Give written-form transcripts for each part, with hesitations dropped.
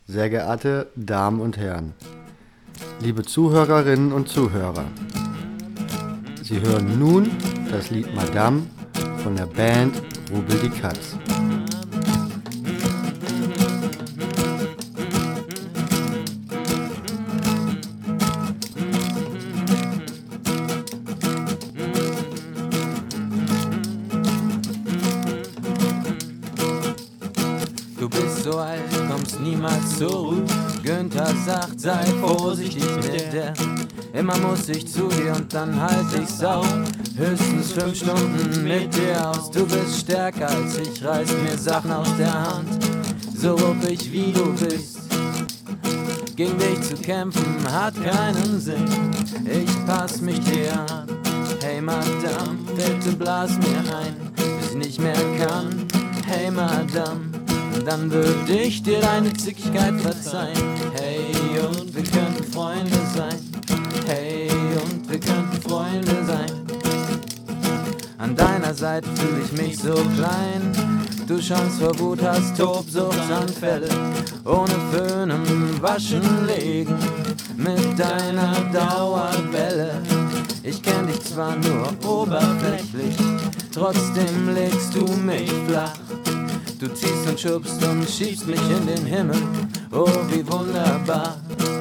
Sehr geehrte Damen und Herren, liebe Zuhörerinnen und Zuhörer, Sie hören nun das Lied Madame von der Band Rubel die Katz. Du bist so alt, kommst niemals zur Ruhe. Günther sagt, sei vorsichtig mit der. Immer muss ich zu dir und dann halt ich's auf. Höchstens 5 Stunden mit dir aus. Du bist stärker als ich, reiß mir Sachen aus der Hand. So ruppig wie du bist. Gegen dich zu kämpfen hat keinen Sinn. Ich pass mich dir an. Hey Madame, bitte blas mir ein, bis ich nicht mehr kann. Hey Madame, dann würde ich dir deine Zickigkeit verzeihen. Hey, und wir könnten Freunde sein. Hey, und wir könnten Freunde sein. An deiner Seite fühle ich mich so klein. Du schäumst vor Wut, hast Tobsuchtsanfälle. Ohne Föhn im Waschen legen, mit deiner Dauerwelle. Ich kenn dich zwar nur oberflächlich, trotzdem legst du mich flach. Du ziehst und schubst und schiebst mich in den Himmel, oh wie wunderbar.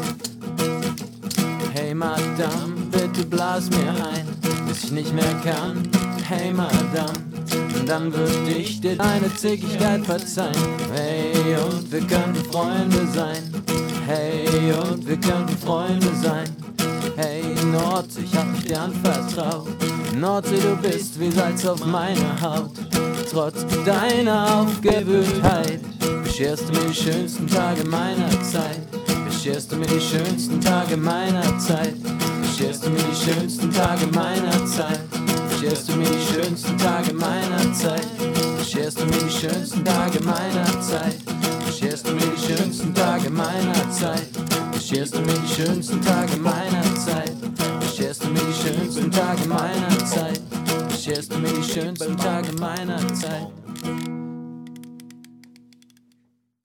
Hey Madame, bitte blas mir ein, bis ich nicht mehr kann. Hey Madame, dann würde ich dir deine Zickigkeit verzeihen. Hey, und wir könnten Freunde sein. Hey, und wir könnten Freunde sein. Hey Nordsee, ich hab mich dir anvertraut. Nordsee, du bist wie Salz auf meiner Haut. Trotz deiner Aufgewühltheit bescherst du mir die schönsten Tage meiner Zeit. Bescherst du mir die schönsten Tage meiner Zeit. Bescherst du mir die schönsten Tage meiner Zeit. Bescherst du mir die schönsten Tage meiner Zeit. Bescherst du mir die schönsten Tage meiner Zeit. Bescherst du mir die schönsten Tage meiner Zeit. Bescherst du mir die schönsten Tage meiner Zeit. Bescherst du mir die schönsten Tage meiner Zeit. Bescherst du mir die schönsten Tage meiner Zeit.